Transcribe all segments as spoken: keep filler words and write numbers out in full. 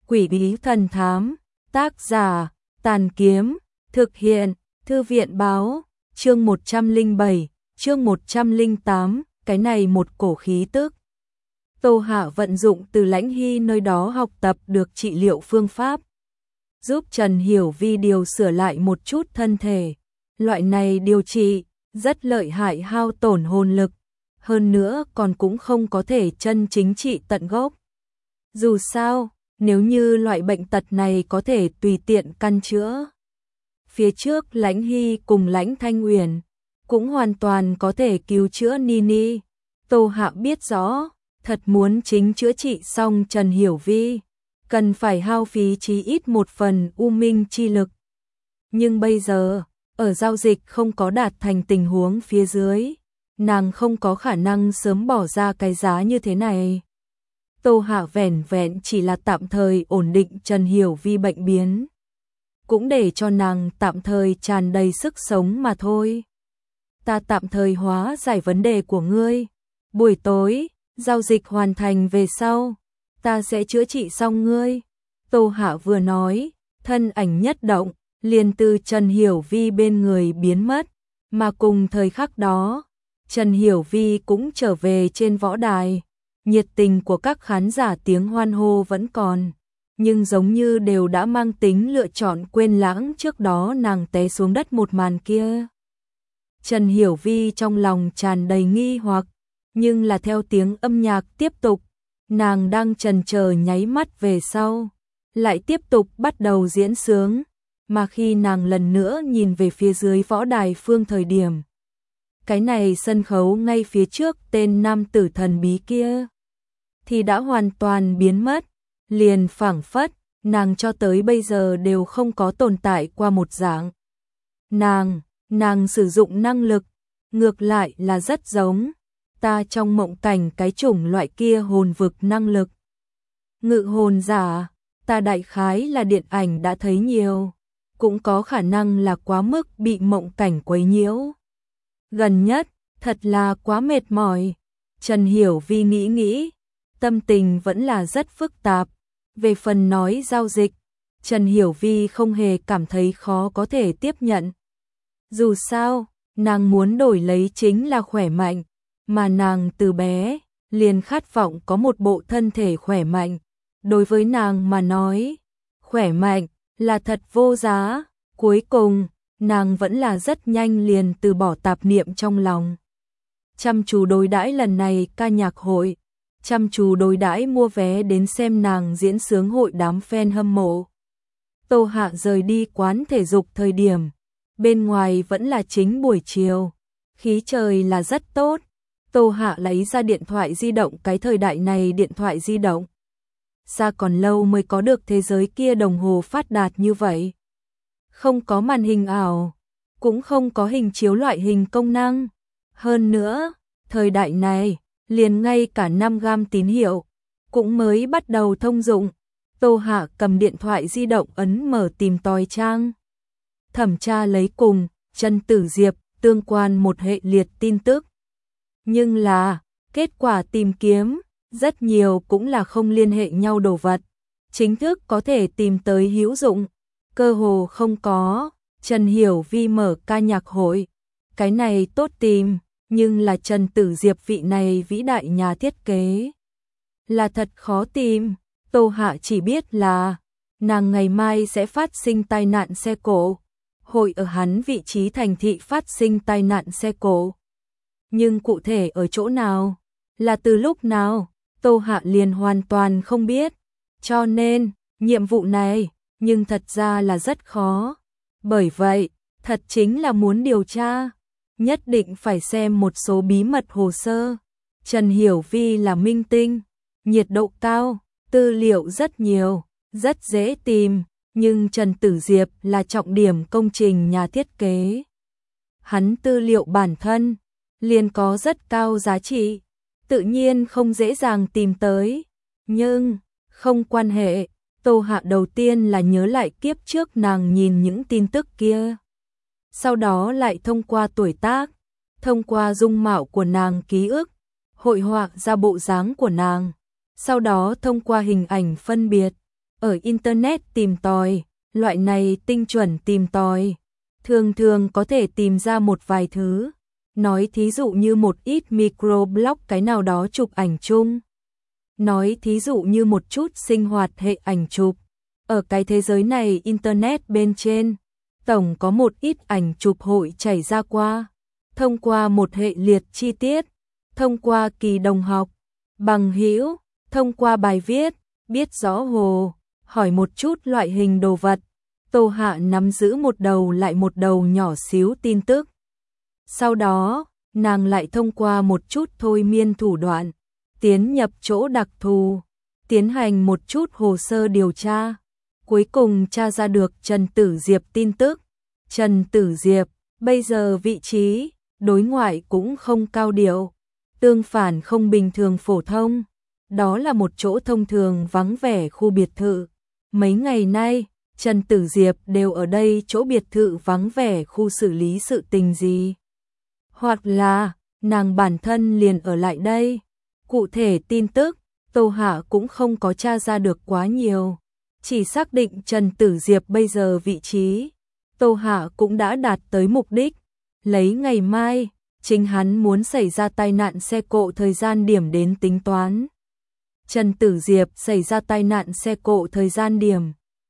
Quỷ bí thần thám, tác giả, Tàn Kiếm, thực hiện, Thư viện báo, chương một trăm lẻ bảy, chương một trăm lẻ tám, cái này một cổ khí tức. Tô Hạ vận dụng từ Lãnh Hy nơi đó học tập được trị liệu phương pháp, giúp Trần Hiểu Vi điều sửa lại một chút thân thể. Loại này điều trị rất lợi hại, hao tổn hồn lực, hơn nữa còn cũng không có thể chân chính trị tận gốc. Dù sao, nếu như loại bệnh tật này có thể tùy tiện căn chữa, phía trước Lãnh Hy cùng Lãnh Thanh Uyển cũng hoàn toàn có thể cứu chữa Nini. Tô Hạ biết rõ, thật muốn chính chữa trị xong Trần Hiểu Vi, cần phải hao phí chí ít một phần u minh chi lực. Nhưng bây giờ, ở giao dịch không có đạt thành tình huống phía dưới, nàng không có khả năng sớm bỏ ra cái giá như thế này. Tô Hạ vẻn vẹn chỉ là tạm thời ổn định Trần Hiểu Vi bệnh biến, cũng để cho nàng tạm thời tràn đầy sức sống mà thôi. Ta tạm thời hóa giải vấn đề của ngươi. Buổi tối, giao dịch hoàn thành về sau, ta sẽ chữa trị xong ngươi. Tô Hạ vừa nói, thân ảnh nhất động, liền từ Trần Hiểu Vi bên người biến mất, mà cùng thời khắc đó, Trần Hiểu Vi cũng trở về trên võ đài. Nhiệt tình của các khán giả tiếng hoan hô vẫn còn, nhưng giống như đều đã mang tính lựa chọn quên lãng trước đó nàng té xuống đất một màn kia. Trần Hiểu Vi trong lòng tràn đầy nghi hoặc, nhưng là theo tiếng âm nhạc tiếp tục, nàng đang chần chờ nháy mắt về sau, lại tiếp tục bắt đầu diễn sướng, mà khi nàng lần nữa nhìn về phía dưới võ đài phương thời điểm, cái này sân khấu ngay phía trước tên nam tử thần bí kia thì đã hoàn toàn biến mất, liền phảng phất nàng cho tới bây giờ đều không có tồn tại qua một dạng. Nàng, nàng sử dụng năng lực, ngược lại là rất giống ta trong mộng cảnh cái chủng loại kia hồn vực năng lực. Ngự hồn giả, ta đại khái là điện ảnh đã thấy nhiều, cũng có khả năng là quá mức bị mộng cảnh quấy nhiễu. Gần nhất, thật là quá mệt mỏi. Trần Hiểu Vi nghĩ nghĩ, tâm tình vẫn là rất phức tạp. Về phần nói giao dịch, Trần Hiểu Vi không hề cảm thấy khó có thể tiếp nhận. Dù sao, nàng muốn đổi lấy chính là khỏe mạnh, mà nàng từ bé liền khát vọng có một bộ thân thể khỏe mạnh. Đối với nàng mà nói, khỏe mạnh là thật vô giá. Cuối cùng, nàng vẫn là rất nhanh liền từ bỏ tạp niệm trong lòng. Chăm chú đối đãi lần này ca nhạc hội, chăm chú đối đãi mua vé đến xem nàng diễn sướng hội đám fan hâm mộ. Tô Hạ rời đi quán thể dục thời điểm, bên ngoài vẫn là chính buổi chiều, khí trời là rất tốt. Tô Hạ lấy ra điện thoại di động, cái thời đại này điện thoại di động xa còn lâu mới có được thế giới kia đồng hồ phát đạt như vậy. Không có màn hình ảo, cũng không có hình chiếu loại hình công năng. Hơn nữa, thời đại này, liền ngay cả năm gam tín hiệu cũng mới bắt đầu thông dụng. Tô Hạ cầm điện thoại di động ấn mở tìm tòi trang, thẩm tra lấy cùng Trần Tử Diệp tương quan một hệ liệt tin tức. Nhưng là, kết quả tìm kiếm, rất nhiều cũng là không liên hệ nhau đồ vật. Chính thức có thể tìm tới hữu dụng, cơ hồ không có. Trần Hiểu Vi mở ca nhạc hội, cái này tốt tìm, nhưng là Trần Tử Diệp vị này vĩ đại nhà thiết kế là thật khó tìm. Tô Hạ chỉ biết là nàng ngày mai sẽ phát sinh tai nạn xe cộ, hội ở hắn vị trí thành thị phát sinh tai nạn xe cộ. Nhưng cụ thể ở chỗ nào, là từ lúc nào, Tô Hạ liền hoàn toàn không biết. Cho nên, nhiệm vụ này, nhưng thật ra là rất khó. Bởi vậy, thật chính là muốn điều tra, nhất định phải xem một số bí mật hồ sơ. Trần Hiểu Vi là minh tinh, nhiệt độ cao, tư liệu rất nhiều, rất dễ tìm, nhưng Trần Tử Diệp là trọng điểm công trình nhà thiết kế. Hắn tư liệu bản thân liền có rất cao giá trị, tự nhiên không dễ dàng tìm tới. Nhưng, không quan hệ, Tô Hạ đầu tiên là nhớ lại kiếp trước nàng nhìn những tin tức kia. Sau đó lại thông qua tuổi tác, thông qua dung mạo của nàng ký ức, hội họa ra bộ dáng của nàng. Sau đó thông qua hình ảnh phân biệt, ở Internet tìm tòi, loại này tinh chuẩn tìm tòi, thường thường có thể tìm ra một vài thứ. Nói thí dụ như một ít microblog cái nào đó chụp ảnh chung. Nói thí dụ như một chút sinh hoạt hệ ảnh chụp. Ở cái thế giới này Internet bên trên, tổng có một ít ảnh chụp hội chảy ra qua. Thông qua một hệ liệt chi tiết, thông qua kỳ đồng học, bằng hữu, thông qua bài viết, biết rõ hồ, hỏi một chút loại hình đồ vật. Tô Hạ nắm giữ một đầu lại một đầu nhỏ xíu tin tức. Sau đó, nàng lại thông qua một chút thôi miên thủ đoạn, tiến nhập chỗ đặc thù, tiến hành một chút hồ sơ điều tra. Cuối cùng tra ra được Trần Tử Diệp tin tức. Trần Tử Diệp, bây giờ vị trí, đối ngoại cũng không cao điệu, tương phản không bình thường phổ thông. Đó là một chỗ thông thường vắng vẻ khu biệt thự. Mấy ngày nay, Trần Tử Diệp đều ở đây chỗ biệt thự vắng vẻ khu xử lý sự tình gì. Hoặc là, nàng bản thân liền ở lại đây. Cụ thể tin tức, Tô Hạ cũng không có tra ra được quá nhiều. Chỉ xác định Trần Tử Diệp bây giờ vị trí. Tô Hạ cũng đã đạt tới mục đích. Lấy ngày mai, chính hắn muốn xảy ra tai nạn xe cộ thời gian điểm đến tính toán. Trần Tử Diệp xảy ra tai nạn xe cộ thời gian điểm.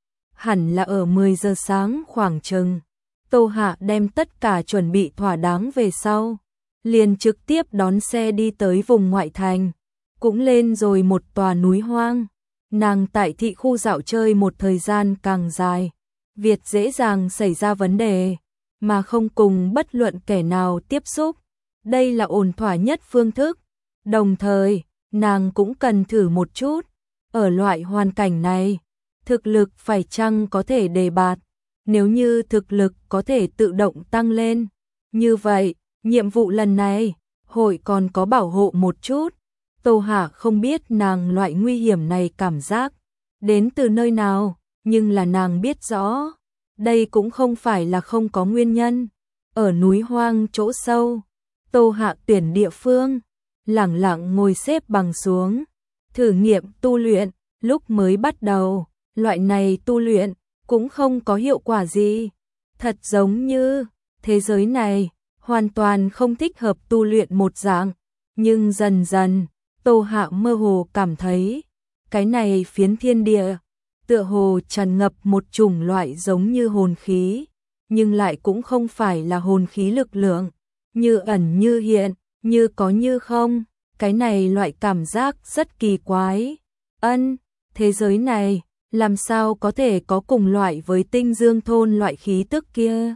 Hẳn là ở mười giờ sáng khoảng chừng. Tô Hạ đem tất cả chuẩn bị thỏa đáng về sau. Liền trực tiếp đón xe đi tới vùng ngoại thành. Cũng lên rồi một tòa núi hoang. Nàng tại thị khu dạo chơi một thời gian càng dài. Việc dễ dàng xảy ra vấn đề, mà không cùng bất luận kẻ nào tiếp xúc. Đây là ổn thỏa nhất phương thức. Đồng thời, nàng cũng cần thử một chút. Ở loại hoàn cảnh này, thực lực phải chăng có thể đề bạt. Nếu như thực lực có thể tự động tăng lên. Như vậy, nhiệm vụ lần này, hội còn có bảo hộ một chút. Tô Hạ không biết nàng loại nguy hiểm này cảm giác đến từ nơi nào, nhưng là nàng biết rõ, đây cũng không phải là không có nguyên nhân. Ở núi hoang chỗ sâu, Tô Hạ tuyển địa phương, lẳng lặng ngồi xếp bằng xuống, thử nghiệm tu luyện. Lúc mới bắt đầu, loại này tu luyện cũng không có hiệu quả gì, thật giống như thế giới này hoàn toàn không thích hợp tu luyện một dạng. Nhưng dần dần, Tô Hạ mơ hồ cảm thấy, cái này phiến thiên địa, tựa hồ tràn ngập một chủng loại giống như hồn khí, nhưng lại cũng không phải là hồn khí lực lượng, như ẩn như hiện, như có như không, cái này loại cảm giác rất kỳ quái. Ân, thế giới này, làm sao có thể có cùng loại với Tinh Dương thôn loại khí tức kia?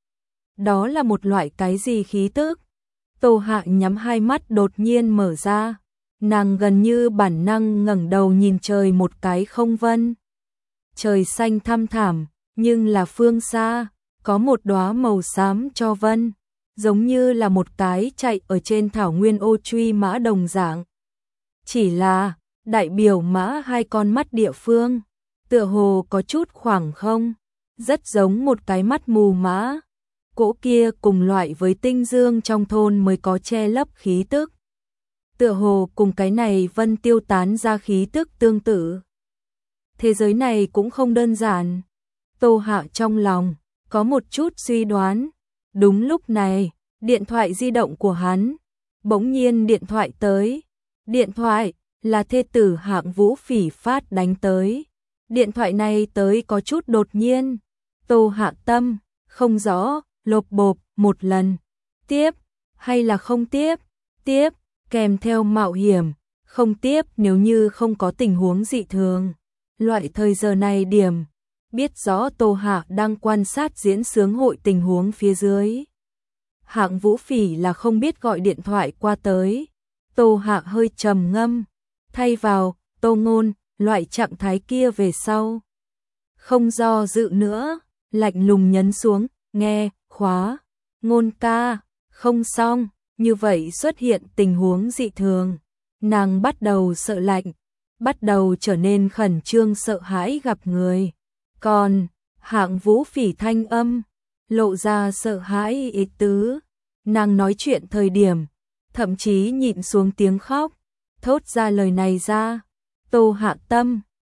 Đó là một loại cái gì khí tức? Tô Hạ nhắm hai mắt đột nhiên mở ra. Nàng gần như bản năng ngẩng đầu nhìn trời một cái không vân. Trời xanh thăm thẳm, nhưng là phương xa, có một đóa màu xám cho vân, giống như là một cái chạy ở trên thảo nguyên ô truy mã đồng dạng. Chỉ là, đại biểu mã hai con mắt địa phương, tựa hồ có chút khoảng không, rất giống một cái mắt mù mã. Cỗ kia cùng loại với Tinh Dương trong thôn mới có che lấp khí tức. Tựa hồ cùng cái này vân tiêu tán ra khí tức tương tự. Thế giới này cũng không đơn giản. Tô Hạ trong lòng có một chút suy đoán. Đúng lúc này, điện thoại di động của hắn bỗng nhiên điện thoại tới. Điện thoại là thê tử Hạng Vũ Phỉ phát đánh tới. Điện thoại này tới có chút đột nhiên. Tô Hạ tâm không rõ, lộp bộp một lần. Tiếp hay là không tiếp? Tiếp, kèm theo mạo hiểm. Không tiếp nếu như không có tình huống dị thường. Loại thời giờ này điểm, biết rõ Tô Hạ đang quan sát diễn xướng hội tình huống phía dưới. Hạng Vũ Phỉ là không biết gọi điện thoại qua tới. Tô Hạ hơi trầm ngâm, thay vào Tô Ngôn, loại trạng thái kia về sau. Không do dự nữa, lạnh lùng nhấn xuống, nghe, khóa, Ngôn ca, không xong, như vậy xuất hiện tình huống dị thường. Nàng bắt đầu sợ lạnh, bắt đầu trở nên khẩn trương sợ hãi gặp người. Còn, Hạng Vũ Phỉ thanh âm, lộ ra sợ hãi ý tứ. Nàng nói chuyện thời điểm, thậm chí nhịn xuống tiếng khóc, thốt ra lời này ra. Tô Hạ tâm,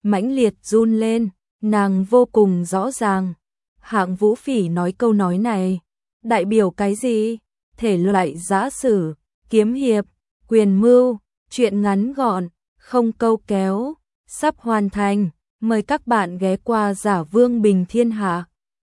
mãnh liệt run lên, nàng vô cùng rõ ràng. Hạng Vũ Phỉ nói câu nói này, đại biểu cái gì? Thể loại giã sử, kiếm hiệp, quyền mưu, truyện ngắn gọn, không câu kéo, sắp hoàn thành. Mời các bạn ghé qua Giả Vương Bình Thiên Hạ.